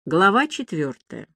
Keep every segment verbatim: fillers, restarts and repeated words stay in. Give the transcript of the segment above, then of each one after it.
Глава четвертая.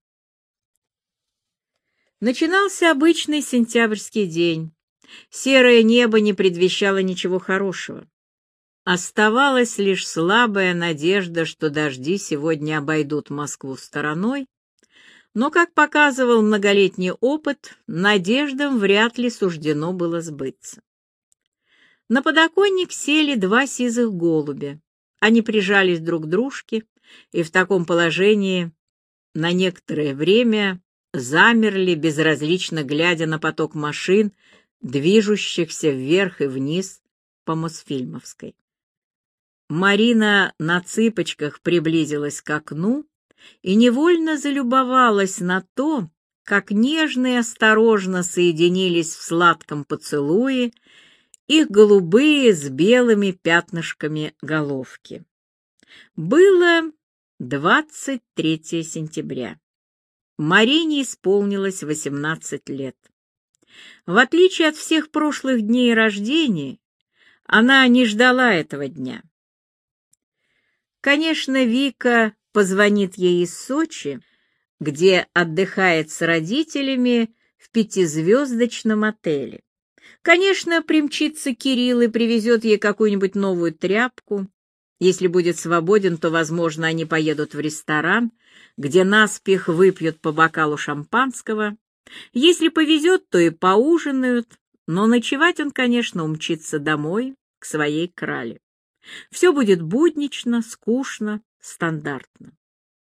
Начинался обычный сентябрьский день. Серое небо не предвещало ничего хорошего. Оставалась лишь слабая надежда, что дожди сегодня обойдут Москву стороной, но, как показывал многолетний опыт, надеждам вряд ли суждено было сбыться. На подоконник сели два сизых голубя. Они прижались друг к дружке и в таком положении на некоторое время замерли, безразлично глядя на поток машин, движущихся вверх и вниз по Мосфильмовской. Марина на цыпочках приблизилась к окну и невольно залюбовалась на то, как нежно и осторожно соединились в сладком поцелуе их голубые с белыми пятнышками головки. Было двадцать третьего сентября. Марине исполнилось восемнадцать лет. В отличие от всех прошлых дней рождения, она не ждала этого дня. Конечно, Вика позвонит ей из Сочи, где отдыхает с родителями в пятизвездочном отеле. Конечно, примчится Кирилл и привезет ей какую-нибудь новую тряпку. Если будет свободен, то, возможно, они поедут в ресторан, где наспех выпьют по бокалу шампанского. Если повезет, то и поужинают, но ночевать он, конечно, умчится домой, к своей крале. Все будет буднично, скучно, стандартно.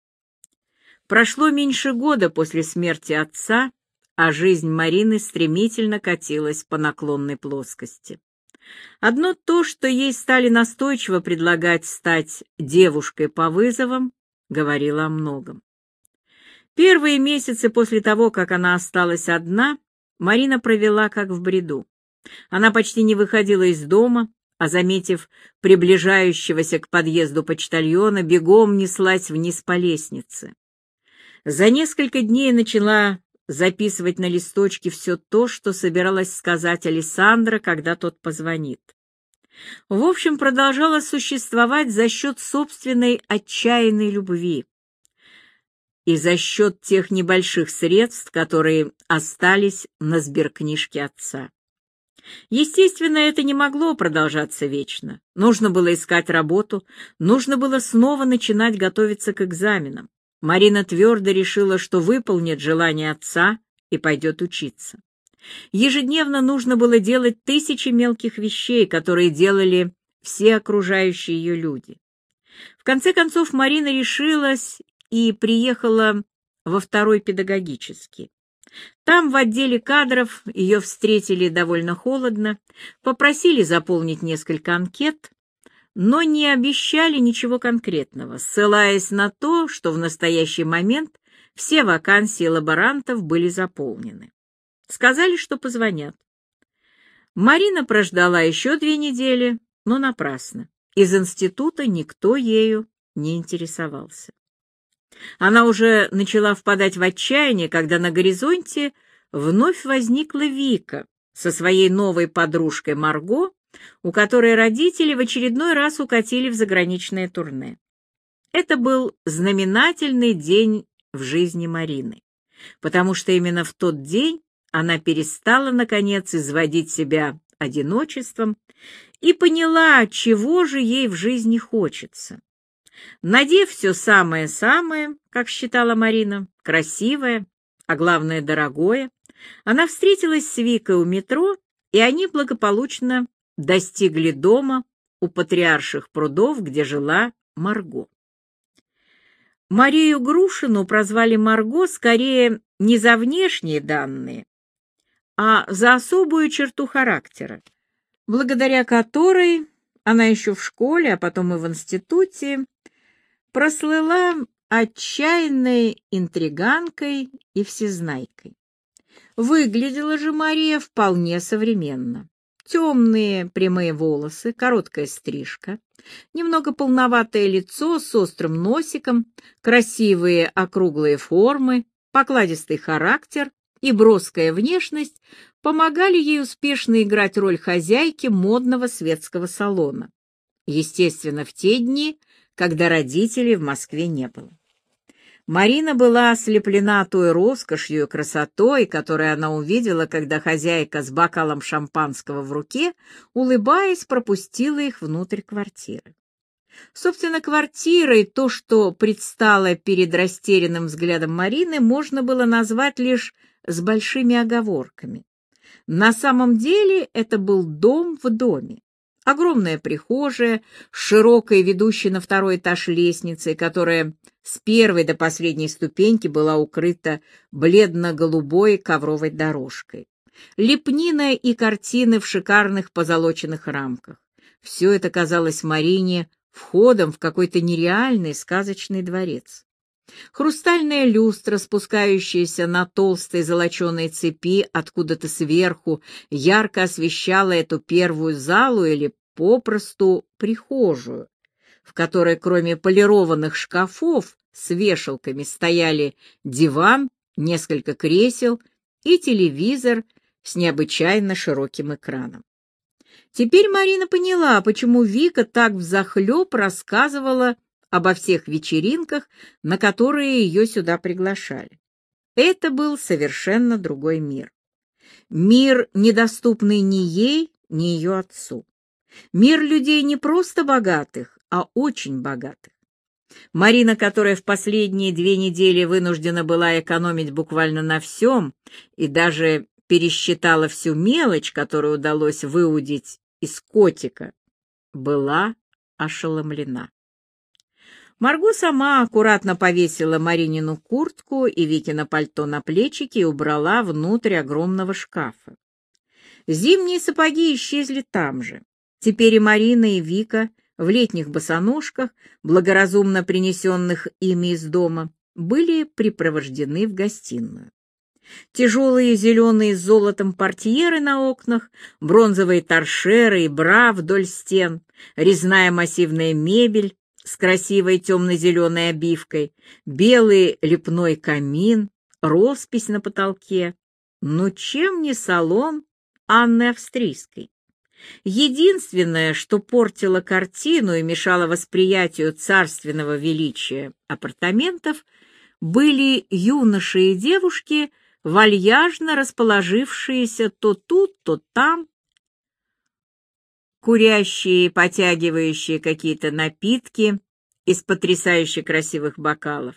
Прошло меньше года после смерти отца, а жизнь Марины стремительно катилась по наклонной плоскости. Одно то, что ей стали настойчиво предлагать стать девушкой по вызовам, говорило о многом. Первые месяцы после того, как она осталась одна, Марина провела как в бреду. Она почти не выходила из дома, а, заметив приближающегося к подъезду почтальона, бегом неслась вниз по лестнице. За несколько дней начала записывать на листочке все то, что собиралась сказать Алессандро, когда тот позвонит. В общем, продолжала существовать за счет собственной отчаянной любви и за счет тех небольших средств, которые остались на сберкнижке отца. Естественно, это не могло продолжаться вечно. Нужно было искать работу, нужно было снова начинать готовиться к экзаменам. Марина твердо решила, что выполнит желание отца и пойдет учиться. Ежедневно нужно было делать тысячи мелких вещей, которые делали все окружающие ее люди. В конце концов, Марина решилась и приехала во второй педагогический. Там, в отделе кадров, ее встретили довольно холодно, попросили заполнить несколько анкет, но не обещали ничего конкретного, ссылаясь на то, что в настоящий момент все вакансии лаборантов были заполнены. Сказали, что позвонят. Марина прождала еще две недели, но напрасно. Из института никто ею не интересовался. Она уже начала впадать в отчаяние, когда на горизонте вновь возникла Вика со своей новой подружкой Марго, у которой родители в очередной раз укатили в заграничное турне. Это был знаменательный день в жизни Марины, потому что именно в тот день она перестала, наконец, изводить себя одиночеством и поняла, чего же ей в жизни хочется. Надев все самое-самое, как считала Марина, красивое, а главное дорогое, она встретилась с Викой у метро, и они благополучно достигли дома у Патриарших прудов, где жила Марго. Марию Грушину прозвали Марго скорее не за внешние данные, а за особую черту характера, благодаря которой она еще в школе, а потом и в институте прослыла отчаянной интриганкой и всезнайкой. Выглядела же Мария вполне современно. Темные прямые волосы, короткая стрижка, немного полноватое лицо с острым носиком, красивые округлые формы, покладистый характер и броская внешность помогали ей успешно играть роль хозяйки модного светского салона. Естественно, в те дни, когда родителей в Москве не было. Марина была ослеплена той роскошью и красотой, которую она увидела, когда хозяйка с бокалом шампанского в руке, улыбаясь, пропустила их внутрь квартиры. Собственно, квартирой то, что предстало перед растерянным взглядом Марины, можно было назвать лишь с большими оговорками. На самом деле это был дом в доме. Огромная прихожая с широкой, ведущей на второй этаж лестницей, которая с первой до последней ступеньки была укрыта бледно-голубой ковровой дорожкой. Лепнина и картины в шикарных позолоченных рамках. Все это казалось Марине входом в какой-то нереальный сказочный дворец. Хрустальная люстра, спускающаяся на толстой золоченой цепи откуда-то сверху, ярко освещала эту первую залу или попросту прихожую, в которой кроме полированных шкафов с вешалками стояли диван, несколько кресел и телевизор с необычайно широким экраном. Теперь Марина поняла, почему Вика так взахлеб рассказывала обо всех вечеринках, на которые ее сюда приглашали. Это был совершенно другой мир. Мир, недоступный ни ей, ни ее отцу. Мир людей не просто богатых, а очень богатых. Марина, которая в последние две недели вынуждена была экономить буквально на всем и даже пересчитала всю мелочь, которую удалось выудить из котика, была ошеломлена. Марго сама аккуратно повесила Маринину куртку и Викино пальто на плечики и убрала внутрь огромного шкафа. Зимние сапоги исчезли там же. Теперь и Марина, и Вика в летних босоножках, благоразумно принесенных ими из дома, были припровождены в гостиную. Тяжелые зеленые с золотом портьеры на окнах, бронзовые торшеры и бра вдоль стен, резная массивная мебель с красивой темно-зеленой обивкой, белый лепной камин, роспись на потолке. Ну чем не салон Анны Австрийской? Единственное, что портило картину и мешало восприятию царственного величия апартаментов, были юноши и девушки, вальяжно расположившиеся то тут, то там, курящие и потягивающие какие-то напитки из потрясающе красивых бокалов.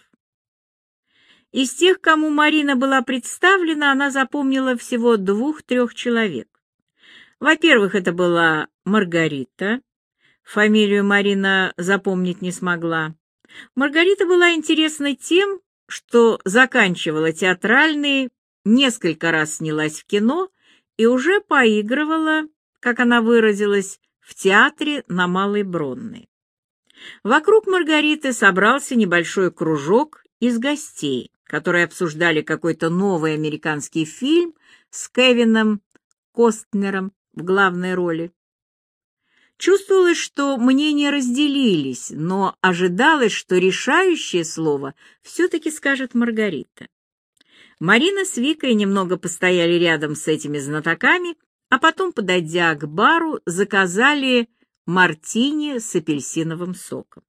Из тех, кому Марина была представлена, она запомнила всего двух-трех человек. Во-первых, это была Маргарита. Фамилию Марина запомнить не смогла. Маргарита была интересна тем, что заканчивала театральные, несколько раз снялась в кино и уже поигрывала, как она выразилась, в театре на Малой Бронной. Вокруг Маргариты собрался небольшой кружок из гостей, которые обсуждали какой-то новый американский фильм с Кевином Костнером в главной роли. Чувствовалось, что мнения разделились, но ожидалось, что решающее слово все-таки скажет Маргарита. Марина с Викой немного постояли рядом с этими знатоками, а потом, подойдя к бару, заказали мартини с апельсиновым соком.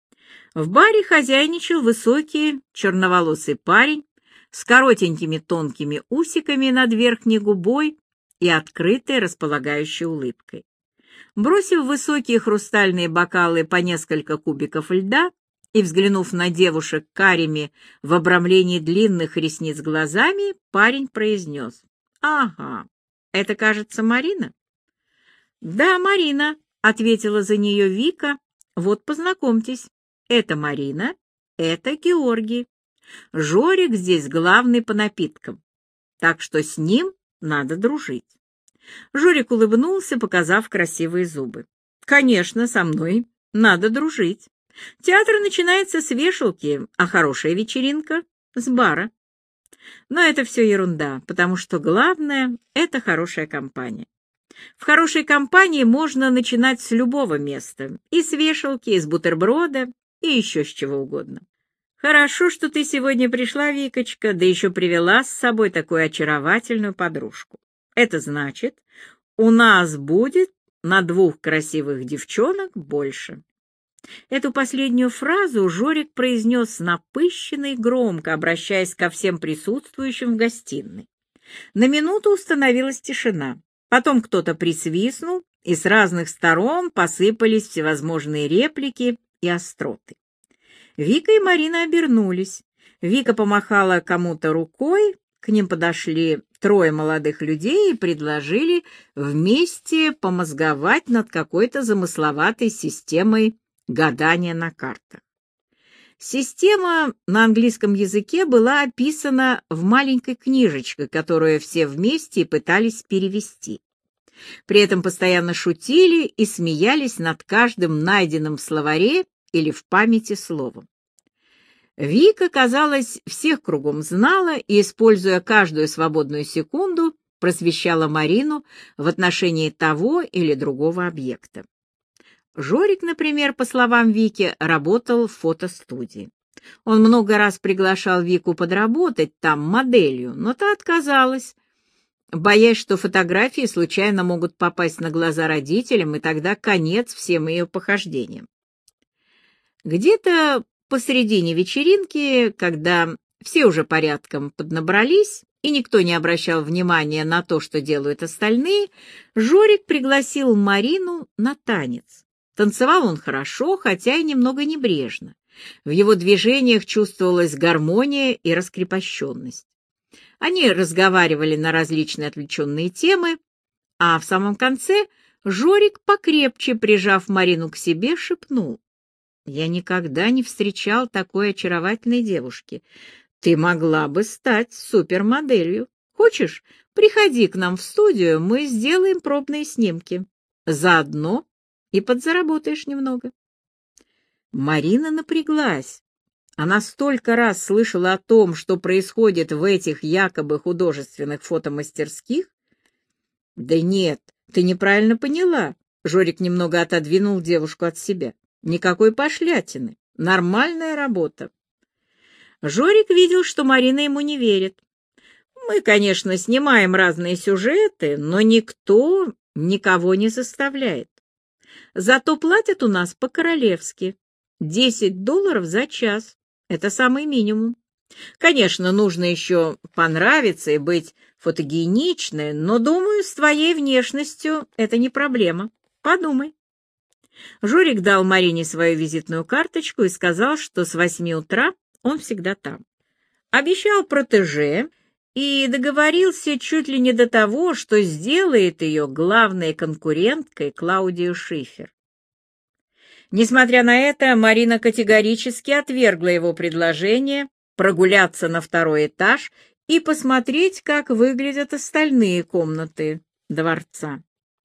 В баре хозяйничал высокий черноволосый парень с коротенькими тонкими усиками над верхней губой и открытой располагающей улыбкой. Бросив высокие хрустальные бокалы по несколько кубиков льда и взглянув на девушек карими в обрамлении длинных ресниц глазами, парень произнес: «Ага, это, кажется, Марина?» «Да, Марина», — ответила за нее Вика. «Вот, познакомьтесь, это Марина, это Георгий. Жорик здесь главный по напиткам, так что с ним надо дружить». Жорик улыбнулся, показав красивые зубы. «Конечно, со мной надо дружить. Театр начинается с вешалки, а хорошая вечеринка — с бара. Но это все ерунда, потому что главное — это хорошая компания. В хорошей компании можно начинать с любого места, и с вешалки, и с бутерброда, и еще с чего угодно. Хорошо, что ты сегодня пришла, Викочка, да еще привела с собой такую очаровательную подружку. Это значит, у нас будет на двух красивых девчонок больше. Эту последнюю фразу Жорик произнес напыщенно и громко, обращаясь ко всем присутствующим в гостиной. На минуту установилась тишина. Потом кто-то присвистнул, и с разных сторон посыпались всевозможные реплики и остроты. Вика и Марина обернулись. Вика помахала кому-то рукой, к ним подошли трое молодых людей и предложили вместе помозговать над какой-то замысловатой системой гадания на картах. Система на английском языке была описана в маленькой книжечке, которую все вместе пытались перевести. При этом постоянно шутили и смеялись над каждым найденным в словаре или в памяти словом. Вика, казалось, всех кругом знала и, используя каждую свободную секунду, просвещала Марину в отношении того или другого объекта. Жорик, например, по словам Вики, работал в фотостудии. Он много раз приглашал Вику подработать там моделью, но та отказалась, боясь, что фотографии случайно могут попасть на глаза родителям, и тогда конец всем ее похождениям. Где-то посредине вечеринки, когда все уже порядком поднабрались, и никто не обращал внимания на то, что делают остальные, Жорик пригласил Марину на танец. Танцевал он хорошо, хотя и немного небрежно. В его движениях чувствовалась гармония и раскрепощенность. Они разговаривали на различные отвлеченные темы, а в самом конце Жорик, покрепче прижав Марину к себе, шепнул: «Я никогда не встречал такой очаровательной девушки. Ты могла бы стать супермоделью. Хочешь, приходи к нам в студию, мы сделаем пробные снимки. Заодно и подзаработаешь немного». Марина напряглась. Она столько раз слышала о том, что происходит в этих якобы художественных фотомастерских. «Да нет, ты неправильно поняла». Жорик немного отодвинул девушку от себя. «Никакой пошлятины. Нормальная работа». Жорик видел, что Марина ему не верит. «Мы, конечно, снимаем разные сюжеты, но никто никого не заставляет. Зато платят у нас по-королевски. Десять долларов за час. Это самый минимум. Конечно, нужно еще понравиться и быть фотогеничной, но, думаю, с твоей внешностью это не проблема. Подумай». Жорик дал Марине свою визитную карточку и сказал, что с восьми утра он всегда там. Обещал протеже и договорился чуть ли не до того, что сделает ее главной конкуренткой Клаудию Шифер. Несмотря на это, Марина категорически отвергла его предложение прогуляться на второй этаж и посмотреть, как выглядят остальные комнаты дворца.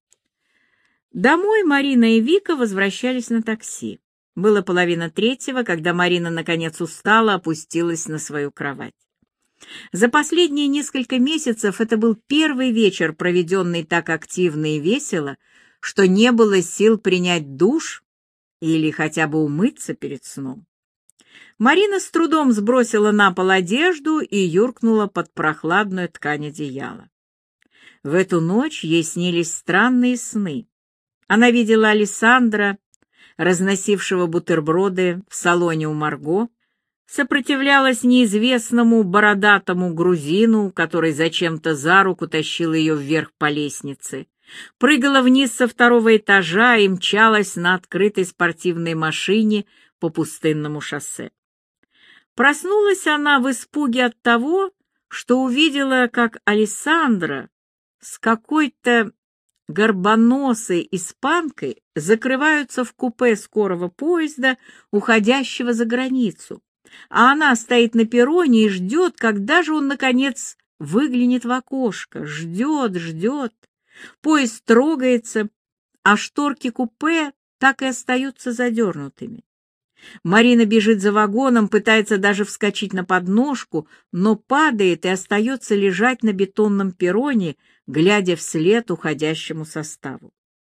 Домой Марина и Вика возвращались на такси. Было половина третьего, когда Марина наконец устала, опустилась на свою кровать. За последние несколько месяцев это был первый вечер, проведенный так активно и весело, что не было сил принять душ или хотя бы умыться перед сном. Марина с трудом сбросила на пол одежду и юркнула под прохладную ткань одеяла. В эту ночь ей снились странные сны. Она видела Алессандра, разносившего бутерброды в салоне у Марго, сопротивлялась неизвестному бородатому грузину, который зачем-то за руку тащил ее вверх по лестнице, прыгала вниз со второго этажа и мчалась на открытой спортивной машине по пустынному шоссе. Проснулась она в испуге от того, что увидела, как Алессандра с какой-то горбоносой испанкой закрываются в купе скорого поезда, уходящего за границу, а она стоит на перроне и ждет, когда же он, наконец, выглянет в окошко. Ждет, ждет. Поезд трогается, а шторки купе так и остаются задернутыми. Марина бежит за вагоном, пытается даже вскочить на подножку, но падает и остается лежать на бетонном перроне, глядя вслед уходящему составу.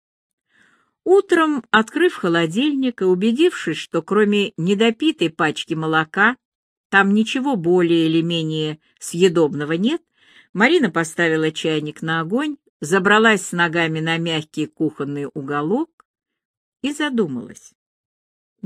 Утром, открыв холодильник и убедившись, что кроме недопитой пачки молока там ничего более или менее съедобного нет, Марина поставила чайник на огонь, забралась с ногами на мягкий кухонный уголок и задумалась.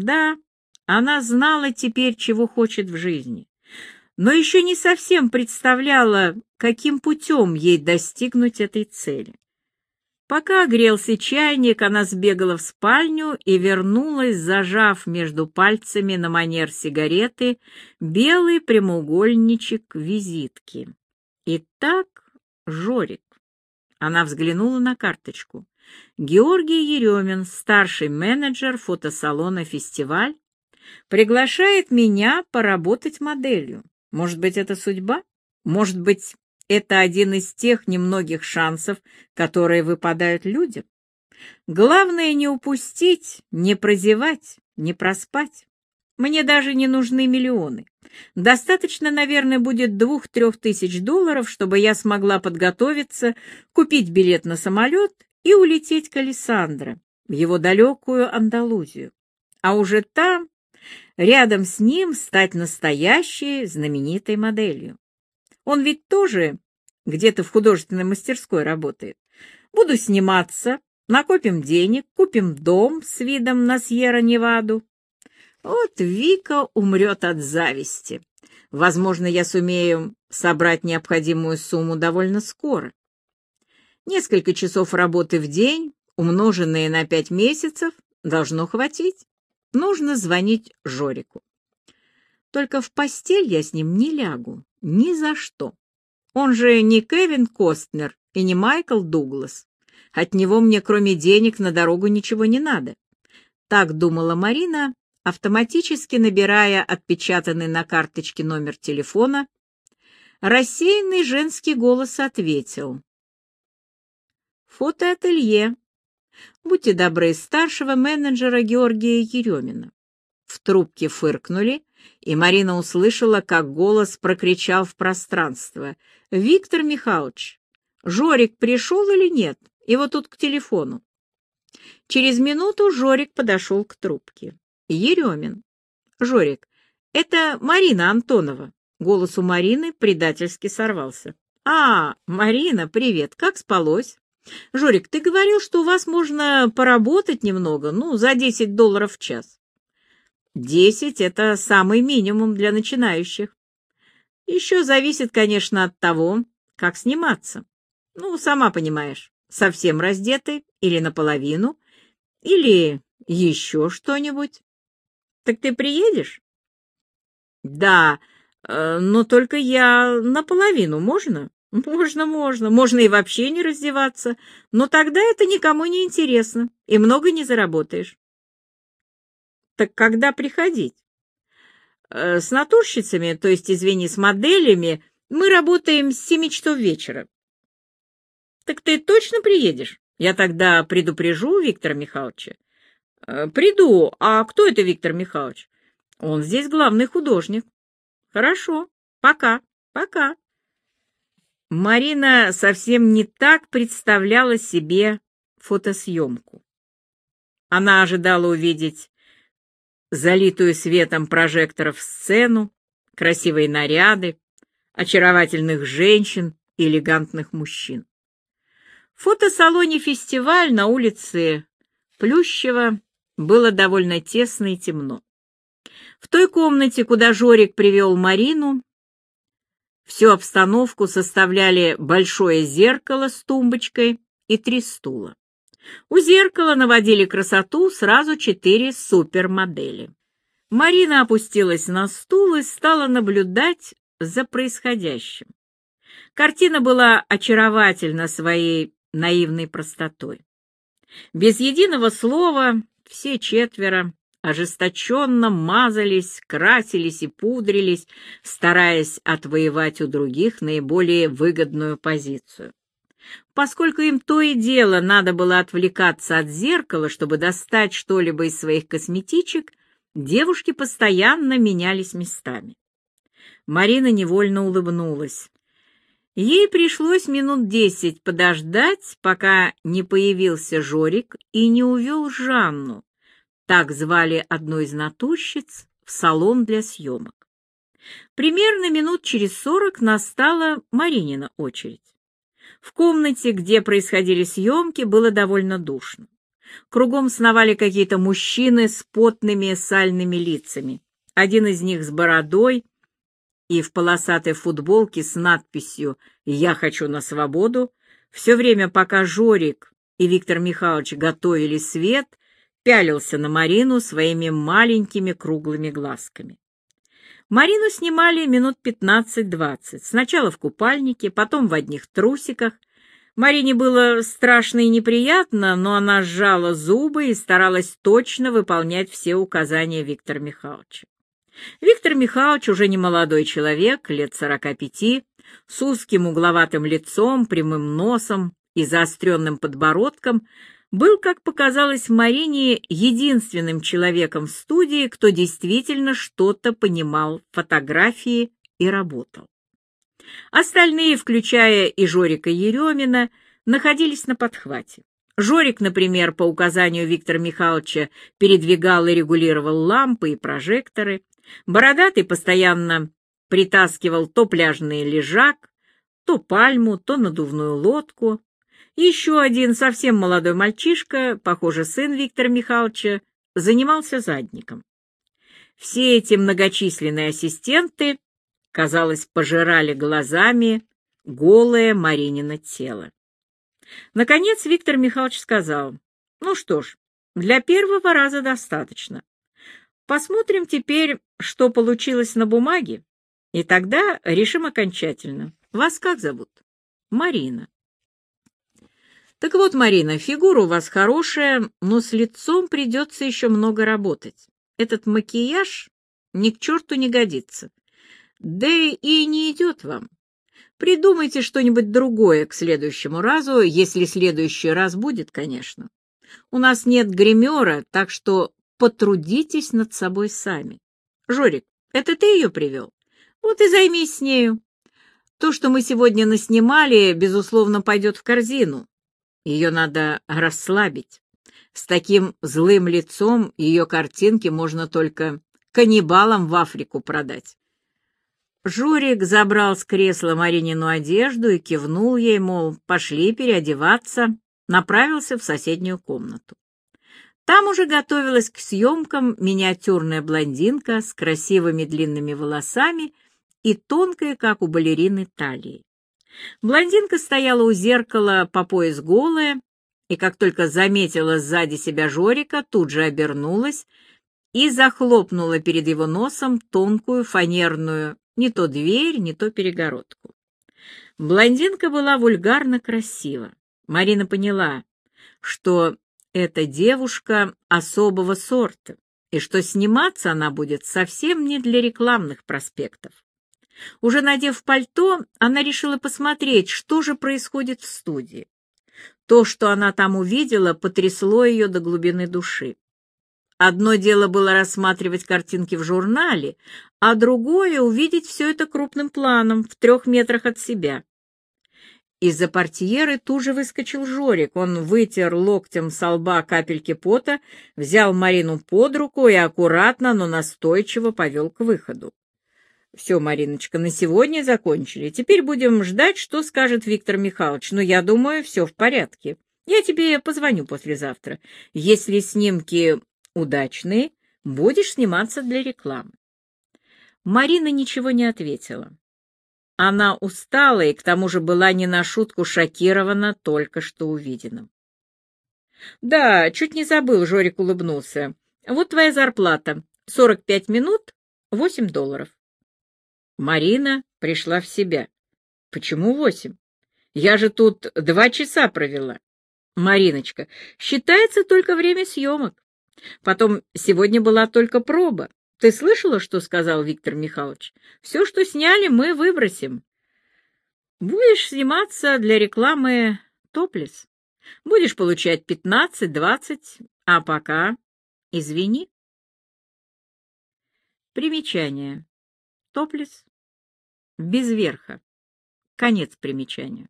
Да, она знала теперь, чего хочет в жизни, но еще не совсем представляла, каким путем ей достигнуть этой цели. Пока грелся чайник, она сбегала в спальню и вернулась, зажав между пальцами на манер сигареты белый прямоугольничек визитки. Итак, Жорик. Она взглянула на карточку. Георгий Еремин, старший менеджер фотосалона «Фестиваль», приглашает меня поработать моделью. Может быть, это судьба? Может быть, это один из тех немногих шансов, которые выпадают людям? Главное не упустить, не прозевать, не проспать. Мне даже не нужны миллионы. Достаточно, наверное, будет двух-трех тысяч долларов, чтобы я смогла подготовиться, купить билет на самолет и улететь к Алессандро, в его далекую Андалузию. А уже там, рядом с ним, стать настоящей знаменитой моделью. Он ведь тоже где-то в художественной мастерской работает. Буду сниматься, накопим денег, купим дом с видом на Сьерра-Неваду. Вот Вика умрет от зависти. Возможно, я сумею собрать необходимую сумму довольно скоро. Несколько часов работы в день, умноженные на пять месяцев, должно хватить. Нужно звонить Жорику. Только в постель я с ним не лягу, ни за что. Он же не Кевин Костнер и не Майкл Дуглас. От него мне, кроме денег, на дорогу ничего не надо. Так думала Марина, автоматически набирая отпечатанный на карточке номер телефона. Рассеянный женский голос ответил. Фотоателье. Будьте добры, старшего менеджера Георгия Еремина. В трубке фыркнули, и Марина услышала, как голос прокричал в пространство. «Виктор Михайлович, Жорик пришел или нет? Его тут к телефону». Через минуту Жорик подошел к трубке. Еремин. «Жорик, это Марина Антонова». Голос у Марины предательски сорвался. «А, Марина, привет, как спалось? Жорик, ты говорил, что у вас можно поработать немного, ну, за десять долларов в час». Десять — это самый минимум для начинающих. Еще зависит, конечно, от того, как сниматься. Ну, сама понимаешь, совсем раздетый или наполовину, или еще что-нибудь. Так ты приедешь? Да, но только я наполовину, можно? Можно, можно. Можно и вообще не раздеваться, но тогда это никому не интересно, и много не заработаешь. Так когда приходить? С натурщицами, то есть, извини, с моделями, мы работаем с семи часов вечера. Так ты точно приедешь? Я тогда предупрежу Виктора Михайловича. Приду. А кто это Виктор Михайлович? Он здесь главный художник. Хорошо. Пока. Пока. Марина совсем не так представляла себе фотосъемку. Она ожидала увидеть залитую светом прожекторов сцену, красивые наряды, очаровательных женщин и элегантных мужчин. В фотосалоне «Фестиваль» на улице Плющева было довольно тесно и темно. В той комнате, куда Жорик привел Марину, всю обстановку составляли большое зеркало с тумбочкой и три стула. У зеркала наводили красоту сразу четыре супермодели. Марина опустилась на стул и стала наблюдать за происходящим. Картина была очаровательна своей наивной простотой. Без единого слова все четверо ожесточенно мазались, красились и пудрились, стараясь отвоевать у других наиболее выгодную позицию. Поскольку им то и дело надо было отвлекаться от зеркала, чтобы достать что-либо из своих косметичек, девушки постоянно менялись местами. Марина невольно улыбнулась. Ей пришлось минут десять подождать, пока не появился Жорик и не увел Жанну, так звали одну из натурщиц, в салон для съемок. Примерно минут через сорок настала Маринина очередь. В комнате, где происходили съемки, было довольно душно. Кругом сновали какие-то мужчины с потными сальными лицами. Один из них с бородой и в полосатой футболке с надписью «Я хочу на свободу», все время, пока Жорик и Виктор Михайлович готовили свет, пялился на Марину своими маленькими круглыми глазками. Марину снимали минут пятнадцать-двадцать. Сначала в купальнике, потом в одних трусиках. Марине было страшно и неприятно, но она сжала зубы и старалась точно выполнять все указания Виктора Михайловича. Виктор Михайлович уже не молодой человек, лет сорока пяти, с узким угловатым лицом, прямым носом и заостренным подбородком, был, как показалось Марине, единственным человеком в студии, кто действительно что-то понимал в фотографии и работал. Остальные, включая и Жорика Еремина, находились на подхвате. Жорик, например, по указанию Виктора Михайловича передвигал и регулировал лампы и прожекторы. Бородатый постоянно притаскивал то пляжный лежак, то пальму, то надувную лодку. Еще один совсем молодой мальчишка, похоже, сын Виктора Михайловича, занимался задником. Все эти многочисленные ассистенты, казалось, пожирали глазами голое Маринино тело. Наконец Виктор Михайлович сказал: «Ну что ж, для первого раза достаточно. Посмотрим теперь, что получилось на бумаге, и тогда решим окончательно. Вас как зовут?» «Марина». «Так вот, Марина, фигура у вас хорошая, но с лицом придется еще много работать. Этот макияж ни к черту не годится. Да и не идет вам. Придумайте что-нибудь другое к следующему разу, если следующий раз будет, конечно. У нас нет гримера, так что потрудитесь над собой сами. Жорик, это ты ее привел? Вот и займись с нею. То, что мы сегодня наснимали, безусловно, пойдет в корзину. Ее надо расслабить. С таким злым лицом ее картинки можно только каннибалам в Африку продать». Жорик забрал с кресла Маринину одежду и кивнул ей, мол, пошли переодеваться, направился в соседнюю комнату. Там уже готовилась к съемкам миниатюрная блондинка с красивыми длинными волосами и тонкой, как у балерины, талией. Блондинка стояла у зеркала по пояс голая, и как только заметила сзади себя Жорика, тут же обернулась и захлопнула перед его носом тонкую фанерную не то дверь, не то перегородку. Блондинка была вульгарно красива. Марина поняла, что эта девушка особого сорта, и что сниматься она будет совсем не для рекламных проспектов. Уже надев пальто, она решила посмотреть, что же происходит в студии. То, что она там увидела, потрясло ее до глубины души. Одно дело было рассматривать картинки в журнале, а другое — увидеть все это крупным планом, в трех метрах от себя. Из-за портьеры тут же выскочил Жорик. Он вытер локтем со лба капельки пота, взял Марину под руку и аккуратно, но настойчиво повел к выходу. «Все, Мариночка, на сегодня закончили. Теперь будем ждать, что скажет Виктор Михайлович. Но я думаю, все в порядке. Я тебе позвоню послезавтра. Если снимки удачные, будешь сниматься для рекламы». Марина ничего не ответила. Она устала и к тому же была не на шутку шокирована только что увиденным. «Да, чуть не забыл», — Жорик улыбнулся. «Вот твоя зарплата. сорок пять минут, восемь долларов». Марина пришла в себя. «Почему восемь? Я же тут два часа провела». «Мариночка, считается только время съемок. Потом сегодня была только проба. Ты слышала, что сказал Виктор Михайлович? Все, что сняли, мы выбросим. Будешь сниматься для рекламы топлес. Будешь получать пятнадцать-двадцать, а пока извини». Примечание. Топлес. Без верха. Конец примечания.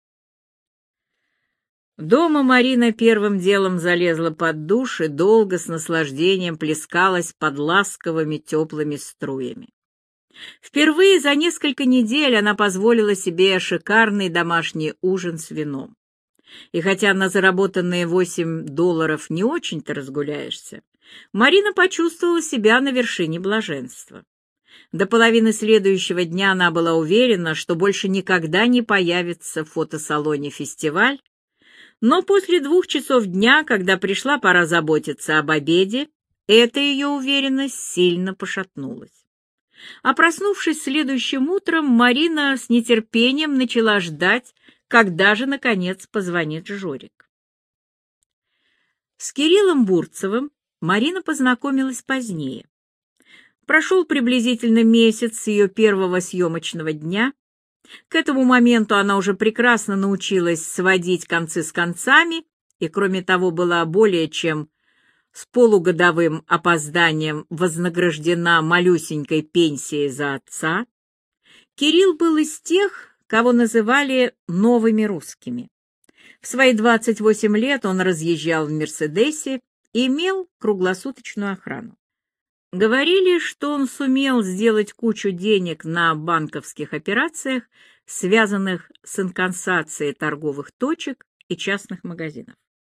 Дома Марина первым делом залезла под душ и долго с наслаждением плескалась под ласковыми теплыми струями. Впервые за несколько недель она позволила себе шикарный домашний ужин с вином. И хотя на заработанные восемь долларов не очень-то разгуляешься, Марина почувствовала себя на вершине блаженства. До половины следующего дня она была уверена, что больше никогда не появится в фотосалоне «Фестиваль», но после двух часов дня, когда пришла пора заботиться об обеде, эта ее уверенность сильно пошатнулась. А проснувшись следующим утром, Марина с нетерпением начала ждать, когда же, наконец, позвонит Жорик. С Кириллом Бурцевым Марина познакомилась позднее. Прошел приблизительно месяц с ее первого съемочного дня. К этому моменту она уже прекрасно научилась сводить концы с концами и, кроме того, была более чем с полугодовым опозданием вознаграждена малюсенькой пенсией за отца. Кирилл был из тех, кого называли новыми русскими. В свои двадцать восемь лет он разъезжал в «Мерседесе» и имел круглосуточную охрану. Говорили, что он сумел сделать кучу денег на банковских операциях, связанных с инкассацией торговых точек и частных магазинов.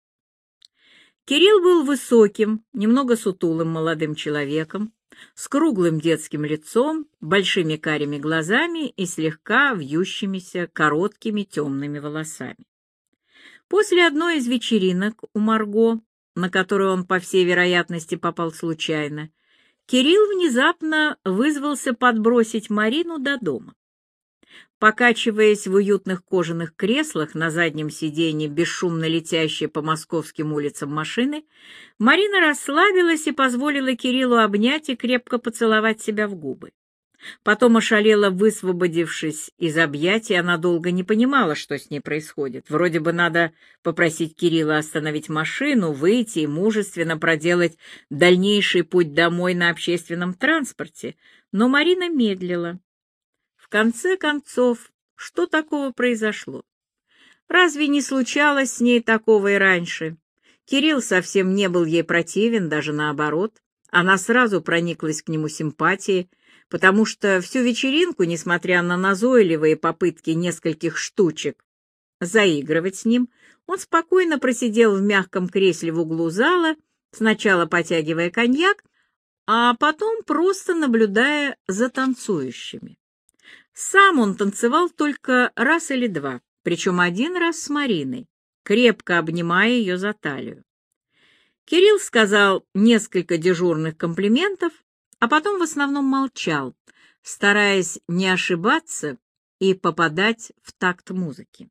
Кирилл был высоким, немного сутулым молодым человеком, с круглым детским лицом, большими карими глазами и слегка вьющимися короткими темными волосами. После одной из вечеринок у Марго, на которую он, по всей вероятности, попал случайно, Кирилл внезапно вызвался подбросить Марину до дома. Покачиваясь в уютных кожаных креслах на заднем сиденье бесшумно летящей по московским улицам машины, Марина расслабилась и позволила Кириллу обнять и крепко поцеловать себя в губы. Потом, ошалела высвободившись из объятий, она долго не понимала, что с ней происходит. Вроде бы надо попросить Кирилла остановить машину, выйти и мужественно проделать дальнейший путь домой на общественном транспорте, но Марина медлила. В конце концов, что такого произошло? Разве не случалось с ней такого и раньше? Кирилл совсем не был ей противен, даже наоборот. Она сразу прониклась к нему симпатией, потому что всю вечеринку, несмотря на назойливые попытки нескольких штучек заигрывать с ним, он спокойно просидел в мягком кресле в углу зала, сначала потягивая коньяк, а потом просто наблюдая за танцующими. Сам он танцевал только раз или два, причем один раз с Мариной, крепко обнимая ее за талию. Кирилл сказал несколько дежурных комплиментов, а потом в основном молчал, стараясь не ошибаться и попадать в такт музыки.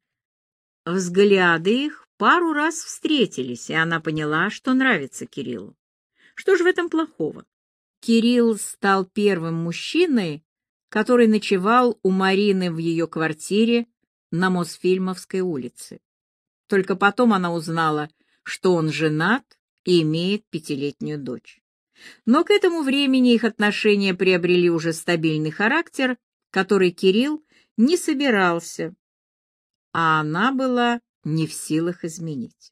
Взгляды их пару раз встретились, и она поняла, что нравится Кириллу. Что же в этом плохого? Кирилл стал первым мужчиной, который ночевал у Марины в ее квартире на Мосфильмовской улице. Только потом она узнала, что он женат и имеет пятилетнюю дочь. Но к этому времени их отношения приобрели уже стабильный характер, который Кирилл не собирался, а она была не в силах изменить.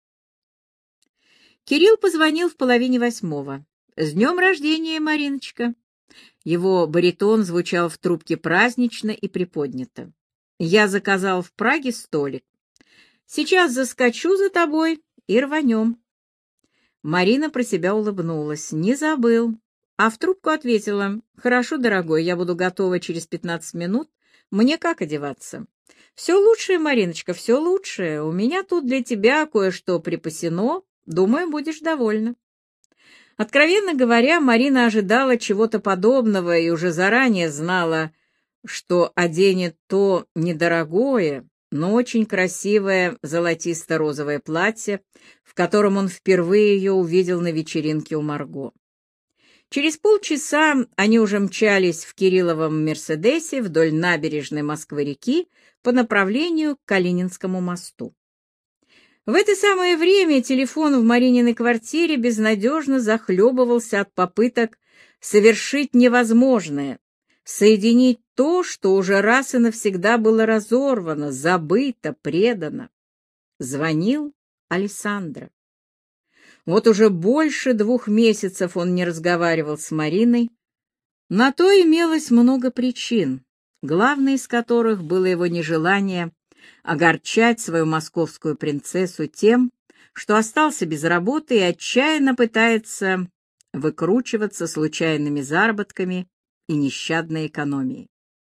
Кирилл позвонил в половине восьмого. «С днем рождения, Мариночка!» Его баритон звучал в трубке празднично и приподнято. «Я заказал в Праге столик. Сейчас заскочу за тобой и рванем». Марина про себя улыбнулась. «Не забыл». А в трубку ответила: «Хорошо, дорогой, я буду готова через пятнадцать минут. Мне как одеваться?» «Все лучшее, Мариночка, все лучшее. У меня тут для тебя кое-что припасено. Думаю, будешь довольна». Откровенно говоря, Марина ожидала чего-то подобного и уже заранее знала, что оденет то недорогое, но очень красивое золотисто-розовое платье, в котором он впервые ее увидел на вечеринке у Марго. Через полчаса они уже мчались в Кирилловом «Мерседесе» вдоль набережной Москвы-реки по направлению к Калининскому мосту. В это самое время телефон в Марининой квартире безнадежно захлебывался от попыток совершить невозможное, соединить то, что уже раз и навсегда было разорвано, забыто, предано. Звонил Алессандро. Вот уже больше двух месяцев он не разговаривал с Мариной. На то имелось много причин, главной из которых было его нежелание огорчать свою московскую принцессу тем, что остался без работы и отчаянно пытается выкручиваться случайными заработками и нещадной экономией.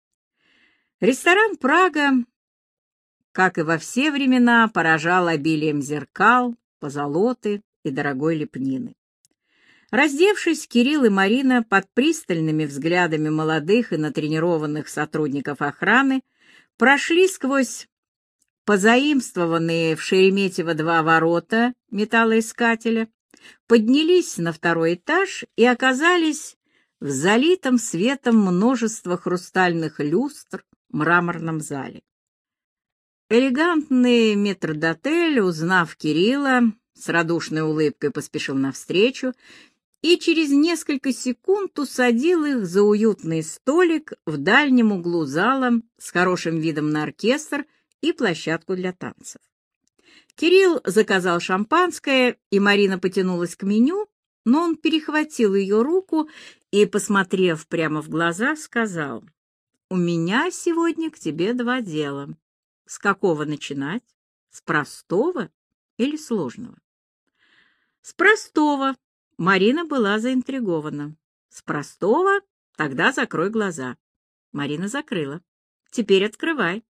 Ресторан «Прага», как и во все времена, поражал обилием зеркал, позолоты и дорогой лепнины. Раздевшись, Кирилл и Марина под пристальными взглядами молодых и натренированных сотрудников охраны прошли сквозь позаимствованные в Шереметьево-два ворота металлоискателя, поднялись на второй этаж и оказались в залитом светом множества хрустальных люстр мраморном зале. Элегантный метрдотель, узнав Кирилла, с радушной улыбкой поспешил навстречу и через несколько секунд усадил их за уютный столик в дальнем углу зала с хорошим видом на оркестр и площадку для танцев. Кирилл заказал шампанское, и Марина потянулась к меню, но он перехватил ее руку и, посмотрев прямо в глаза, сказал: «У меня сегодня к тебе два дела. С какого начинать? С простого или сложного?» «С простого». Марина была заинтригована. «С простого? Тогда закрой глаза». Марина закрыла. «Теперь открывай».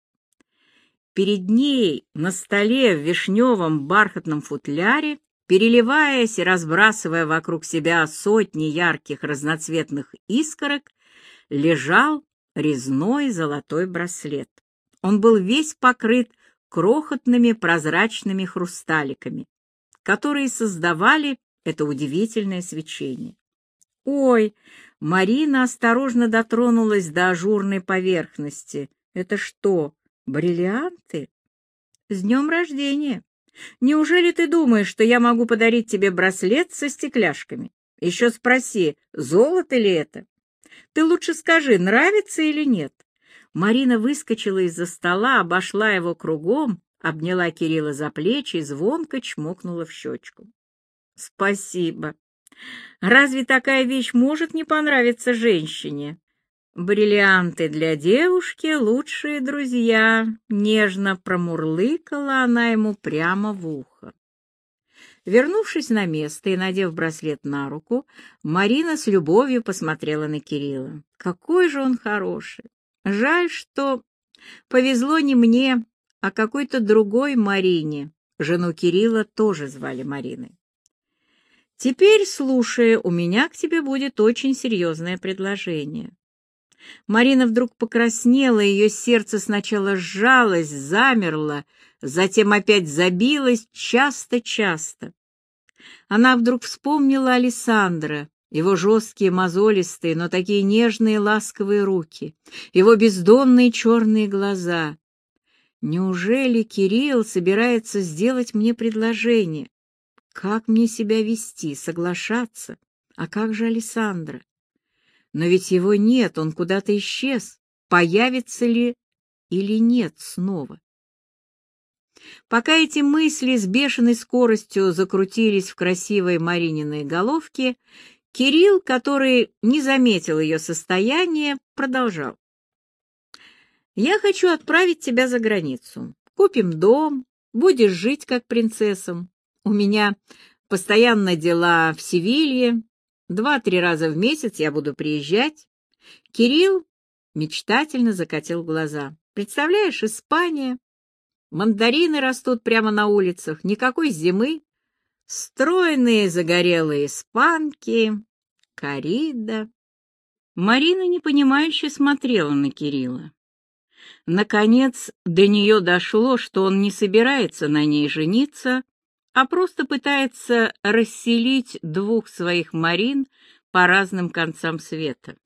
Перед ней на столе в вишневом бархатном футляре, переливаясь и разбрасывая вокруг себя сотни ярких разноцветных искорок, лежал резной золотой браслет. Он был весь покрыт крохотными прозрачными хрусталиками, которые создавали это удивительное свечение. «Ой!» — Марина осторожно дотронулась до ажурной поверхности. «Это что, бриллианты? С днем рождения! Неужели ты думаешь, что я могу подарить тебе браслет со стекляшками? Еще спроси, золото ли это? Ты лучше скажи, нравится или нет?» Марина выскочила из-за стола, обошла его кругом, обняла Кирилла за плечи и звонко чмокнула в щечку. «Спасибо. Разве такая вещь может не понравиться женщине? Бриллианты для девушки — лучшие друзья», — нежно промурлыкала она ему прямо в ухо. Вернувшись на место и надев браслет на руку, Марина с любовью посмотрела на Кирилла. «Какой же он хороший! Жаль, что повезло не мне, а какой-то другой Марине». Жену Кирилла тоже звали Мариной. «Теперь, слушай, у меня к тебе будет очень серьезное предложение». Марина вдруг покраснела, ее сердце сначала сжалось, замерло, затем опять забилось часто-часто. Она вдруг вспомнила Алессандро, его жесткие, мозолистые, но такие нежные, ласковые руки, его бездонные черные глаза. Неужели Кирилл собирается сделать мне предложение? Как мне себя вести, соглашаться? А как же Алессандро? Но ведь его нет, он куда-то исчез. Появится ли или нет снова? Пока эти мысли с бешеной скоростью закрутились в красивой Марининой головке, Кирилл, который не заметил ее состояние, продолжал. «Я хочу отправить тебя за границу. Купим дом, будешь жить как принцесса. У меня постоянно дела в Севилье. Два-три раза в месяц я буду приезжать». Кирилл мечтательно закатил глаза. «Представляешь, Испания. Мандарины растут прямо на улицах, никакой зимы. Стройные загорелые испанки, коррида». Марина непонимающе смотрела на Кирилла. Наконец до нее дошло, что он не собирается на ней жениться, а просто пытается расселить двух своих Марин по разным концам света.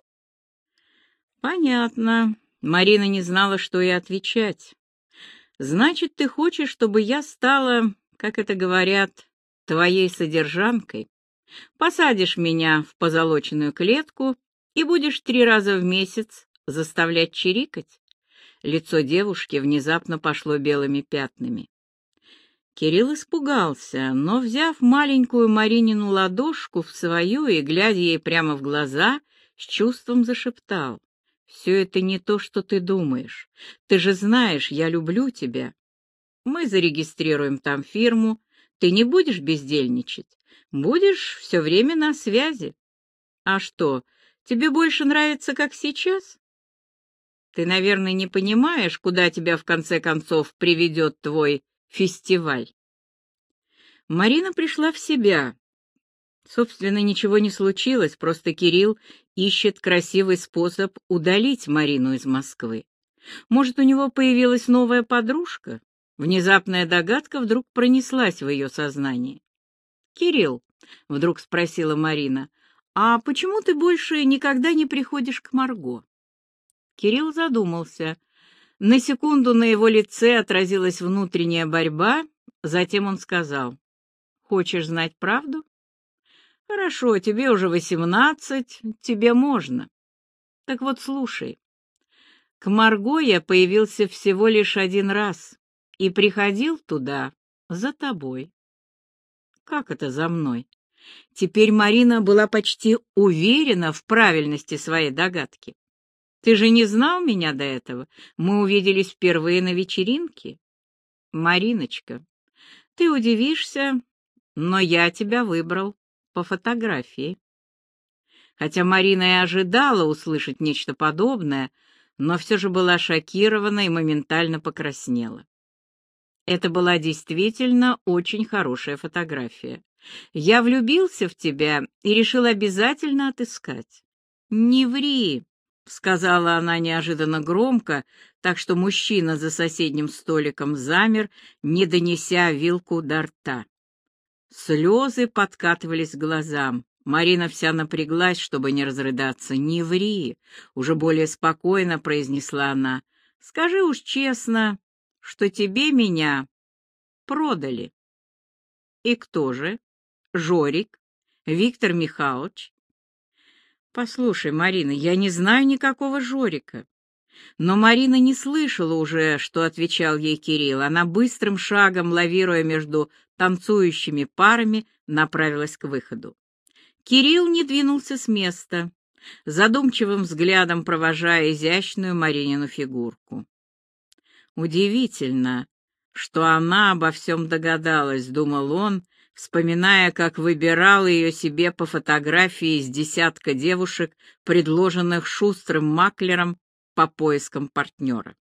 «Понятно». Марина не знала, что и отвечать. «Значит, ты хочешь, чтобы я стала, как это говорят, твоей содержанкой? Посадишь меня в позолоченную клетку и будешь три раза в месяц заставлять чирикать?» Лицо девушки внезапно пошло белыми пятнами. Кирилл испугался, но, взяв маленькую Маринину ладошку в свою и глядя ей прямо в глаза, с чувством зашептал: Все это не то, что ты думаешь. Ты же знаешь, я люблю тебя. Мы зарегистрируем там фирму. Ты не будешь бездельничать. Будешь все время на связи. А что, тебе больше нравится, как сейчас? Ты, наверное, не понимаешь, куда тебя в конце концов приведет твой фестиваль. Марина пришла в себя. Собственно, ничего не случилось, просто Кирилл ищет красивый способ удалить Марину из Москвы. Может, у него появилась новая подружка? Внезапная догадка вдруг пронеслась в ее сознании. «Кирилл», — вдруг спросила Марина, — «а почему ты больше никогда не приходишь к Марго?» Кирилл задумался. На секунду на его лице отразилась внутренняя борьба, затем он сказал: «Хочешь знать правду? Хорошо, тебе уже восемнадцать, тебе можно. Так вот, слушай, к Марго я появился всего лишь один раз и приходил туда за тобой». «Как это за мной?» Теперь Марина была почти уверена в правильности своей догадки. «Ты же не знал меня до этого? Мы увиделись впервые на вечеринке». «Мариночка, ты удивишься, но я тебя выбрал по фотографии». Хотя Марина и ожидала услышать нечто подобное, но все же была шокирована и моментально покраснела. Это была действительно очень хорошая фотография. Я влюбился в тебя и решил обязательно отыскать. «Не ври», — сказала она неожиданно громко, так что мужчина за соседним столиком замер, не донеся вилку до рта. Слезы подкатывались к глазам. Марина вся напряглась, чтобы не разрыдаться. «Не ври», — уже более спокойно произнесла она. «Скажи уж честно, что тебе меня продали». «И кто же? Жорик? Виктор Михайлович?» «Послушай, Марина, я не знаю никакого Жорика». Но Марина не слышала уже, что отвечал ей Кирилл. Она быстрым шагом, лавируя между танцующими парами, направилась к выходу. Кирилл не двинулся с места, задумчивым взглядом провожая изящную Маринину фигурку. «Удивительно, что она обо всем догадалась», — думал он, вспоминая, как выбирал ее себе по фотографии из десятка девушек, предложенных шустрым маклером по поискам партнера.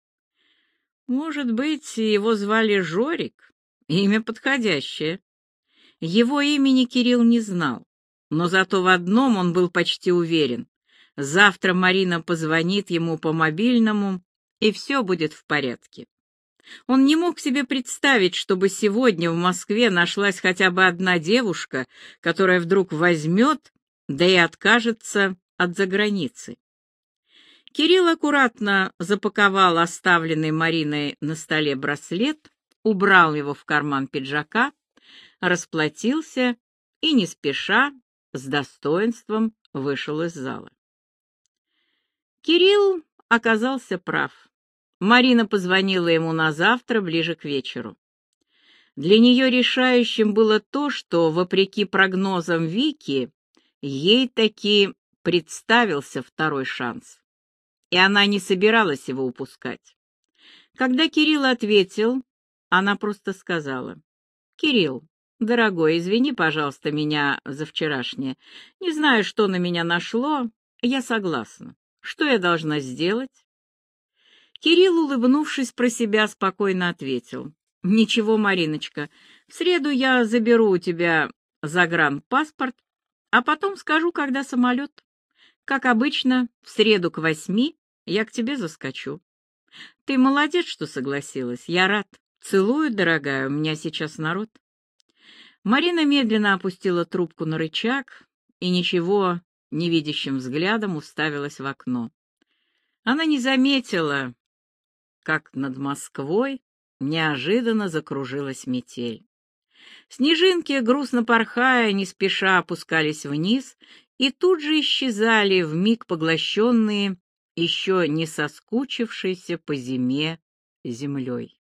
Может быть, его звали Жорик? Имя подходящее. Его имени Кирилл не знал, но зато в одном он был почти уверен. Завтра Марина позвонит ему по мобильному, и все будет в порядке. Он не мог себе представить, чтобы сегодня в Москве нашлась хотя бы одна девушка, которая вдруг возьмет, да и откажется от заграницы. Кирилл аккуратно запаковал оставленный Мариной на столе браслет, убрал его в карман пиджака, расплатился и, не спеша, с достоинством вышел из зала. Кирилл оказался прав. Марина позвонила ему на завтра ближе к вечеру. Для нее решающим было то, что, вопреки прогнозам Вики, ей таки представился второй шанс, и она не собиралась его упускать. Когда Кирилл ответил, она просто сказала: «Кирилл, дорогой, извини, пожалуйста, меня за вчерашнее. Не знаю, что на меня нашло. Я согласна. Что я должна сделать?» Кирилл, улыбнувшись про себя, спокойно ответил: «Ничего, Мариночка, в среду я заберу у тебя загранпаспорт, а потом скажу, когда самолет. Как обычно, в среду к восьми я к тебе заскочу. Ты молодец, что согласилась. Я рад. Целую, дорогая, у меня сейчас народ». Марина медленно опустила трубку на рычаг и ничего невидящим взглядом уставилась в окно. Она не заметила, как над Москвой неожиданно закружилась метель. Снежинки, грустно порхая, не спеша опускались вниз и тут же исчезали, вмиг поглощенные еще не соскучившейся по зиме землей.